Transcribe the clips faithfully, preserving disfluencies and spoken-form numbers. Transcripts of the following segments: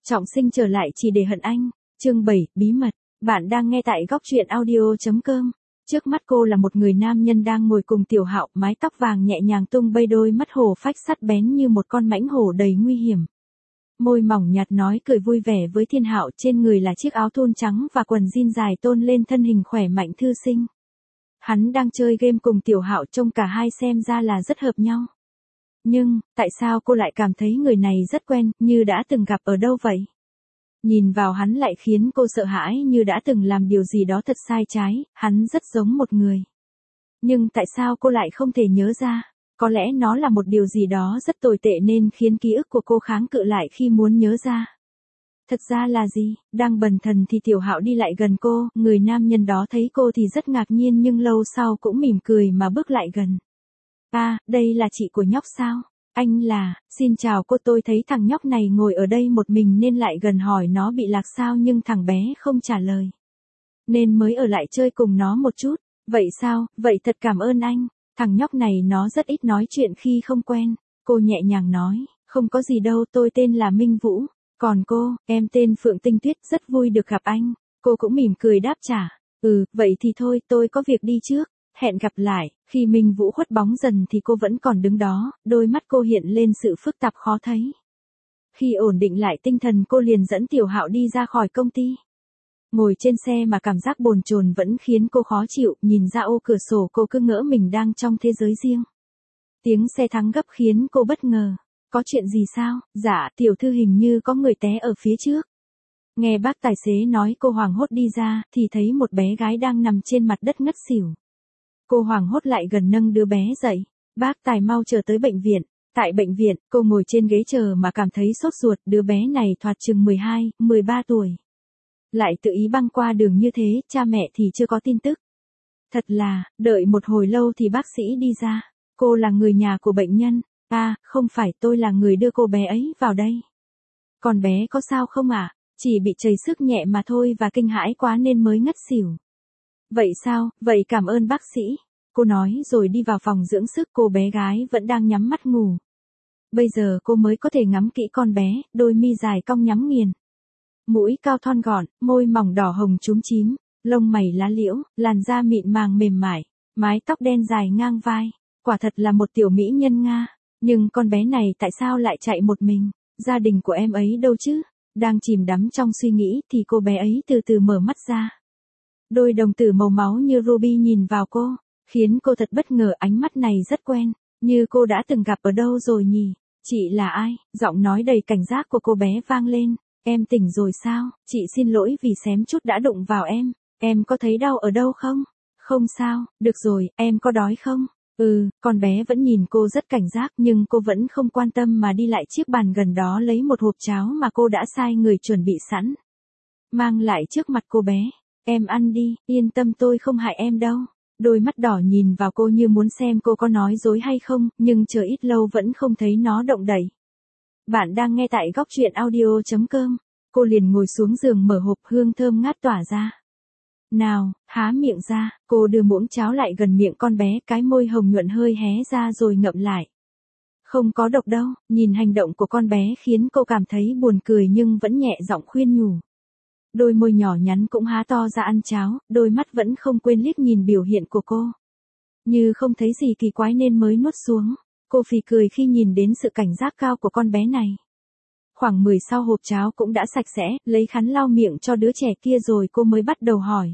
Trọng sinh trở lại chỉ để hận anh. Chương bảy, bí mật. Bạn đang nghe tại góc truyện audio.com. Trước mắt cô là một người nam nhân đang ngồi cùng Tiểu Hạo, mái tóc vàng nhẹ nhàng tung bay, đôi mắt hổ phách sắc bén như một con mãnh hổ đầy nguy hiểm. Môi mỏng nhạt nói cười vui vẻ với Thiên Hạo, trên người là chiếc áo thun trắng và quần jean dài tôn lên thân hình khỏe mạnh thư sinh. Hắn đang chơi game cùng Tiểu Hạo, trông cả hai xem ra là rất hợp nhau. Nhưng, tại sao cô lại cảm thấy người này rất quen, như đã từng gặp ở đâu vậy? Nhìn vào hắn lại khiến cô sợ hãi, như đã từng làm điều gì đó thật sai trái, hắn rất giống một người. Nhưng tại sao cô lại không thể nhớ ra? Có lẽ nó là một điều gì đó rất tồi tệ nên khiến ký ức của cô kháng cự lại khi muốn nhớ ra. Thật ra là gì? Đang bần thần thì Tiểu Hạo đi lại gần cô, người nam nhân đó thấy cô thì rất ngạc nhiên nhưng lâu sau cũng mỉm cười mà bước lại gần. À, đây là chị của nhóc sao? Anh là, xin chào cô, tôi thấy thằng nhóc này ngồi ở đây một mình nên lại gần hỏi nó bị lạc sao nhưng thằng bé không trả lời. Nên mới ở lại chơi cùng nó một chút. Vậy sao, vậy thật cảm ơn anh. Thằng nhóc này nó rất ít nói chuyện khi không quen. Cô nhẹ nhàng nói, không có gì đâu, tôi tên là Minh Vũ. Còn cô, em tên Phượng Tinh Tuyết, rất vui được gặp anh. Cô cũng mỉm cười đáp trả. Ừ, vậy thì thôi, tôi có việc đi trước. Hẹn gặp lại. Khi Minh Vũ khuất bóng dần thì cô vẫn còn đứng đó, đôi mắt cô hiện lên sự phức tạp khó thấy. Khi ổn định lại tinh thần, cô liền dẫn Tiểu Hạo đi ra khỏi công ty. Ngồi trên xe mà cảm giác bồn chồn vẫn khiến cô khó chịu, nhìn ra ô cửa sổ cô cứ ngỡ mình đang trong thế giới riêng. Tiếng xe thắng gấp khiến cô bất ngờ. Có chuyện gì sao? Dạ, tiểu thư, hình như có người té ở phía trước. Nghe bác tài xế nói, cô hoảng hốt đi ra, thì thấy một bé gái đang nằm trên mặt đất ngất xỉu. Cô hoảng hốt lại gần nâng đứa bé dậy. Bác tài mau chờ tới bệnh viện. Tại bệnh viện, cô ngồi trên ghế chờ mà cảm thấy sốt ruột, đứa bé này thoạt chừng mười hai, mười ba tuổi. Lại tự ý băng qua đường như thế, cha mẹ thì chưa có tin tức. Thật là, đợi một hồi lâu thì bác sĩ đi ra. Cô là người nhà của bệnh nhân. À, không phải, tôi là người đưa cô bé ấy vào đây. Còn bé có sao không ạ? À? Chỉ bị trầy xước nhẹ mà thôi và kinh hãi quá nên mới ngất xỉu. Vậy sao, vậy cảm ơn bác sĩ. Cô nói rồi đi vào phòng dưỡng sức, cô bé gái vẫn đang nhắm mắt ngủ. Bây giờ cô mới có thể ngắm kỹ con bé, đôi mi dài cong nhắm nghiền. Mũi cao thon gọn, môi mỏng đỏ hồng chúm chím, lông mày lá liễu, làn da mịn màng mềm mại, mái tóc đen dài ngang vai. Quả thật là một tiểu mỹ nhân Nga. Nhưng con bé này tại sao lại chạy một mình? Gia đình của em ấy đâu chứ? Đang chìm đắm trong suy nghĩ thì cô bé ấy từ từ mở mắt ra. Đôi đồng tử màu máu như ruby nhìn vào cô, khiến cô thật bất ngờ, ánh mắt này rất quen, như cô đã từng gặp ở đâu rồi nhỉ? Chị là ai? Giọng nói đầy cảnh giác của cô bé vang lên. Em tỉnh rồi sao? Chị xin lỗi vì xém chút đã đụng vào em. Em có thấy đau ở đâu không? Không sao, được rồi, em có đói không? Ừ, con bé vẫn nhìn cô rất cảnh giác nhưng cô vẫn không quan tâm mà đi lại chiếc bàn gần đó lấy một hộp cháo mà cô đã sai người chuẩn bị sẵn. Mang lại trước mặt cô bé. Em ăn đi, yên tâm, tôi không hại em đâu. Đôi mắt đỏ nhìn vào cô như muốn xem cô có nói dối hay không, nhưng chờ ít lâu vẫn không thấy nó động đậy. Bạn đang nghe tại góc truyện audio.com. Cô liền ngồi xuống giường mở hộp, hương thơm ngát tỏa ra. Nào, há miệng ra, cô đưa muỗng cháo lại gần miệng con bé, cái môi hồng nhuận hơi hé ra rồi ngậm lại. Không có độc đâu, nhìn hành động của con bé khiến cô cảm thấy buồn cười nhưng vẫn nhẹ giọng khuyên nhủ. Đôi môi nhỏ nhắn cũng há to ra ăn cháo, đôi mắt vẫn không quên liếc nhìn biểu hiện của cô. Như không thấy gì kỳ quái nên mới nuốt xuống. Cô phì cười khi nhìn đến sự cảnh giác cao của con bé này. Khoảng mười sau hộp cháo cũng đã sạch sẽ, lấy khăn lau miệng cho đứa trẻ kia rồi cô mới bắt đầu hỏi.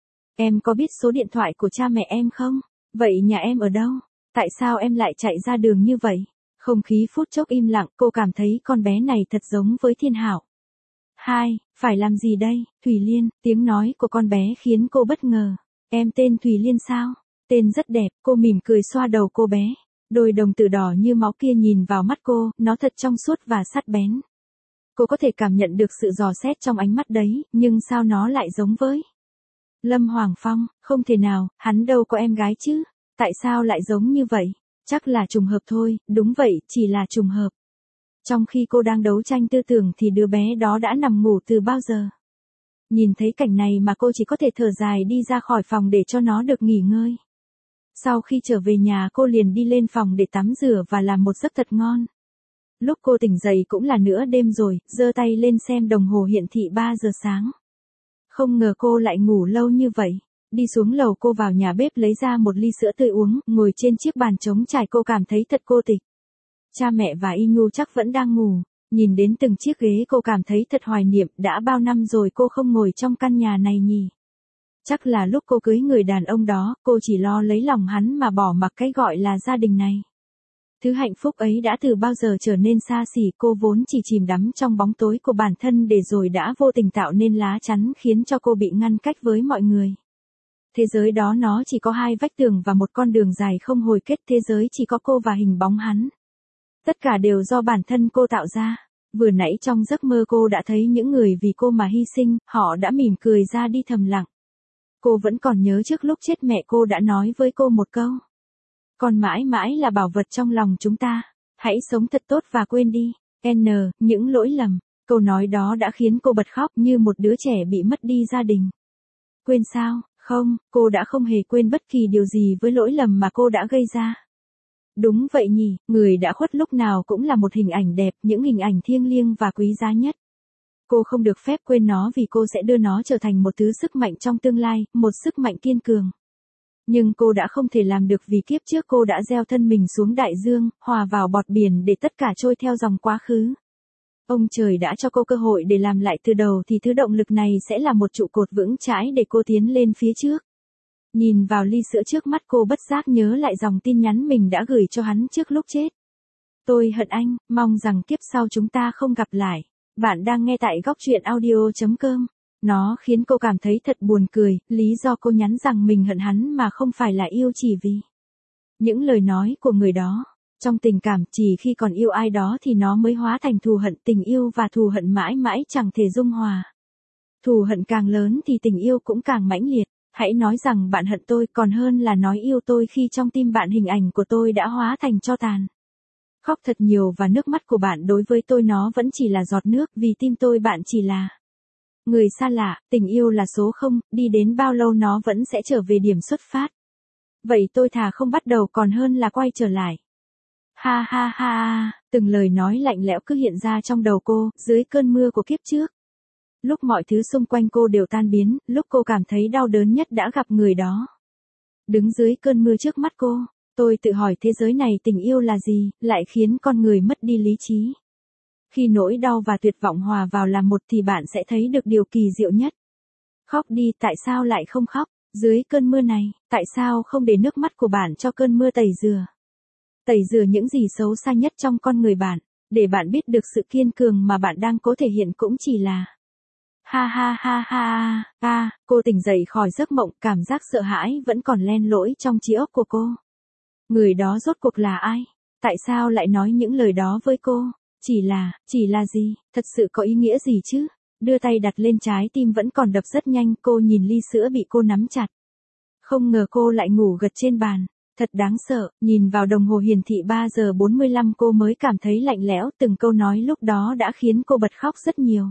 Em có biết số điện thoại của cha mẹ em không? Vậy nhà em ở đâu? Tại sao em lại chạy ra đường như vậy? Không khí phút chốc im lặng, cô cảm thấy con bé này thật giống với Thiên Hạo. Hai, phải làm gì đây? Thủy Liên, tiếng nói của con bé khiến cô bất ngờ. Em tên Thủy Liên sao? Tên rất đẹp, cô mỉm cười xoa đầu cô bé. Đôi đồng tử đỏ như máu kia nhìn vào mắt cô, nó thật trong suốt và sắc bén. Cô có thể cảm nhận được sự dò xét trong ánh mắt đấy, nhưng sao nó lại giống với Lâm Hoàng Phong? Không thể nào, hắn đâu có em gái chứ. Tại sao lại giống như vậy? Chắc là trùng hợp thôi, đúng vậy, chỉ là trùng hợp. Trong khi cô đang đấu tranh tư tưởng thì đứa bé đó đã nằm ngủ từ bao giờ. Nhìn thấy cảnh này mà cô chỉ có thể thở dài đi ra khỏi phòng để cho nó được nghỉ ngơi. Sau khi trở về nhà cô liền đi lên phòng để tắm rửa và làm một giấc thật ngon. Lúc cô tỉnh dậy cũng là nửa đêm rồi, giơ tay lên xem đồng hồ hiển thị ba giờ sáng. Không ngờ cô lại ngủ lâu như vậy. Đi xuống lầu cô vào nhà bếp lấy ra một ly sữa tươi uống, ngồi trên chiếc bàn trống trải cô cảm thấy thật cô tịch. Cha mẹ và Y Nhu chắc vẫn đang ngủ. Nhìn đến từng chiếc ghế cô cảm thấy thật hoài niệm, đã bao năm rồi cô không ngồi trong căn nhà này nhỉ. Chắc là lúc cô cưới người đàn ông đó, cô chỉ lo lấy lòng hắn mà bỏ mặc cái gọi là gia đình này. Thứ hạnh phúc ấy đã từ bao giờ trở nên xa xỉ, cô vốn chỉ chìm đắm trong bóng tối của bản thân để rồi đã vô tình tạo nên lá chắn khiến cho cô bị ngăn cách với mọi người. Thế giới đó nó chỉ có hai vách tường và một con đường dài không hồi kết, thế giới chỉ có cô và hình bóng hắn. Tất cả đều do bản thân cô tạo ra. Vừa nãy trong giấc mơ cô đã thấy những người vì cô mà hy sinh, họ đã mỉm cười ra đi thầm lặng. Cô vẫn còn nhớ trước lúc chết mẹ cô đã nói với cô một câu. Con mãi mãi là bảo vật trong lòng chúng ta. Hãy sống thật tốt và quên đi. N, những lỗi lầm. Câu nói đó đã khiến cô bật khóc như một đứa trẻ bị mất đi gia đình. Quên sao? Không, cô đã không hề quên bất kỳ điều gì với lỗi lầm mà cô đã gây ra. Đúng vậy nhỉ, người đã khuất lúc nào cũng là một hình ảnh đẹp, những hình ảnh thiêng liêng và quý giá nhất. Cô không được phép quên nó vì cô sẽ đưa nó trở thành một thứ sức mạnh trong tương lai, một sức mạnh kiên cường. Nhưng cô đã không thể làm được vì kiếp trước cô đã gieo thân mình xuống đại dương, hòa vào bọt biển để tất cả trôi theo dòng quá khứ. Ông trời đã cho cô cơ hội để làm lại từ đầu thì thứ động lực này sẽ là một trụ cột vững chãi để cô tiến lên phía trước. Nhìn vào ly sữa trước mắt cô bất giác nhớ lại dòng tin nhắn mình đã gửi cho hắn trước lúc chết. Tôi hận anh, mong rằng kiếp sau chúng ta không gặp lại. Bạn đang nghe tại góc truyện audio chấm com. Nó khiến cô cảm thấy thật buồn cười, lý do cô nhắn rằng mình hận hắn mà không phải là yêu chỉ vì những lời nói của người đó. Trong tình cảm chỉ khi còn yêu ai đó thì nó mới hóa thành thù hận, tình yêu và thù hận mãi mãi chẳng thể dung hòa. Thù hận càng lớn thì tình yêu cũng càng mãnh liệt. Hãy nói rằng bạn hận tôi còn hơn là nói yêu tôi khi trong tim bạn hình ảnh của tôi đã hóa thành tro tàn. Khóc thật nhiều và nước mắt của bạn đối với tôi nó vẫn chỉ là giọt nước vì tim tôi bạn chỉ là người xa lạ, tình yêu là số không, đi đến bao lâu nó vẫn sẽ trở về điểm xuất phát. Vậy tôi thà không bắt đầu còn hơn là quay trở lại. Ha ha ha ha, từng lời nói lạnh lẽo cứ hiện ra trong đầu cô, dưới cơn mưa của kiếp trước. Lúc mọi thứ xung quanh cô đều tan biến, lúc cô cảm thấy đau đớn nhất đã gặp người đó. Đứng dưới cơn mưa trước mắt cô, tôi tự hỏi thế giới này tình yêu là gì, lại khiến con người mất đi lý trí. Khi nỗi đau và tuyệt vọng hòa vào làm một thì bạn sẽ thấy được điều kỳ diệu nhất. Khóc đi, tại sao lại không khóc? Dưới cơn mưa này, tại sao không để nước mắt của bạn cho cơn mưa tẩy rửa? Tẩy rửa những gì xấu xa nhất trong con người bạn, để bạn biết được sự kiên cường mà bạn đang cố thể hiện cũng chỉ là ha ha ha ha ha, cô tỉnh dậy khỏi giấc mộng, cảm giác sợ hãi vẫn còn len lỏi trong trí óc của cô. Người đó rốt cuộc là ai? Tại sao lại nói những lời đó với cô? Chỉ là, chỉ là gì? Thật sự có ý nghĩa gì chứ? Đưa tay đặt lên trái tim vẫn còn đập rất nhanh, cô nhìn ly sữa bị cô nắm chặt. Không ngờ cô lại ngủ gật trên bàn. Thật đáng sợ, nhìn vào đồng hồ hiển thị ba giờ bốn mươi lăm cô mới cảm thấy lạnh lẽo, từng câu nói lúc đó đã khiến cô bật khóc rất nhiều.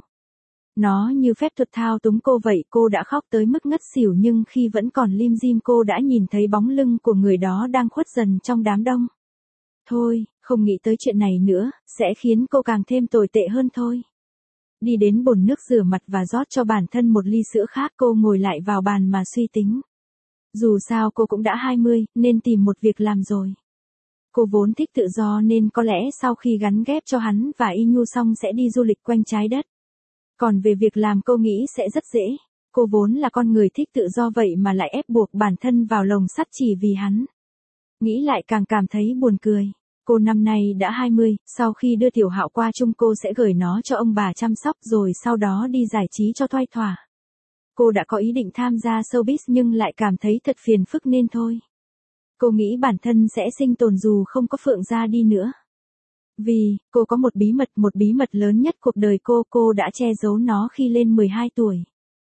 Nó như phép thuật thao túng cô vậy, cô đã khóc tới mức ngất xỉu nhưng khi vẫn còn lim dim cô đã nhìn thấy bóng lưng của người đó đang khuất dần trong đám đông. Thôi, không nghĩ tới chuyện này nữa, sẽ khiến cô càng thêm tồi tệ hơn thôi. Đi đến bồn nước rửa mặt và rót cho bản thân một ly sữa khác, cô ngồi lại vào bàn mà suy tính. Dù sao cô cũng đã hai mươi, nên tìm một việc làm rồi. Cô vốn thích tự do nên có lẽ sau khi gắn ghép cho hắn và Y Nhu xong sẽ đi du lịch quanh trái đất. Còn về việc làm cô nghĩ sẽ rất dễ. Cô vốn là con người thích tự do vậy mà lại ép buộc bản thân vào lồng sắt chỉ vì hắn. Nghĩ lại càng cảm thấy buồn cười. Cô năm nay đã hai mươi, sau khi đưa Tiểu Hạo qua chung cô sẽ gửi nó cho ông bà chăm sóc rồi sau đó đi giải trí cho thoai thỏa. Cô đã có ý định tham gia showbiz nhưng lại cảm thấy thật phiền phức nên thôi. Cô nghĩ bản thân sẽ sinh tồn dù không có Phượng Gia đi nữa. Vì, cô có một bí mật, một bí mật lớn nhất cuộc đời cô, cô đã che giấu nó khi lên mười hai tuổi.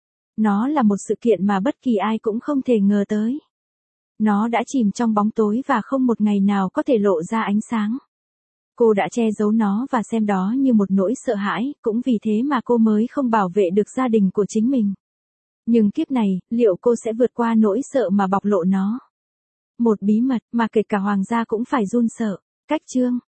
Nó là một sự kiện mà bất kỳ ai cũng không thể ngờ tới. Nó đã chìm trong bóng tối và không một ngày nào có thể lộ ra ánh sáng. Cô đã che giấu nó và xem đó như một nỗi sợ hãi, cũng vì thế mà cô mới không bảo vệ được gia đình của chính mình. Nhưng kiếp này, liệu cô sẽ vượt qua nỗi sợ mà bộc lộ nó? Một bí mật mà kể cả hoàng gia cũng phải run sợ. Cách chương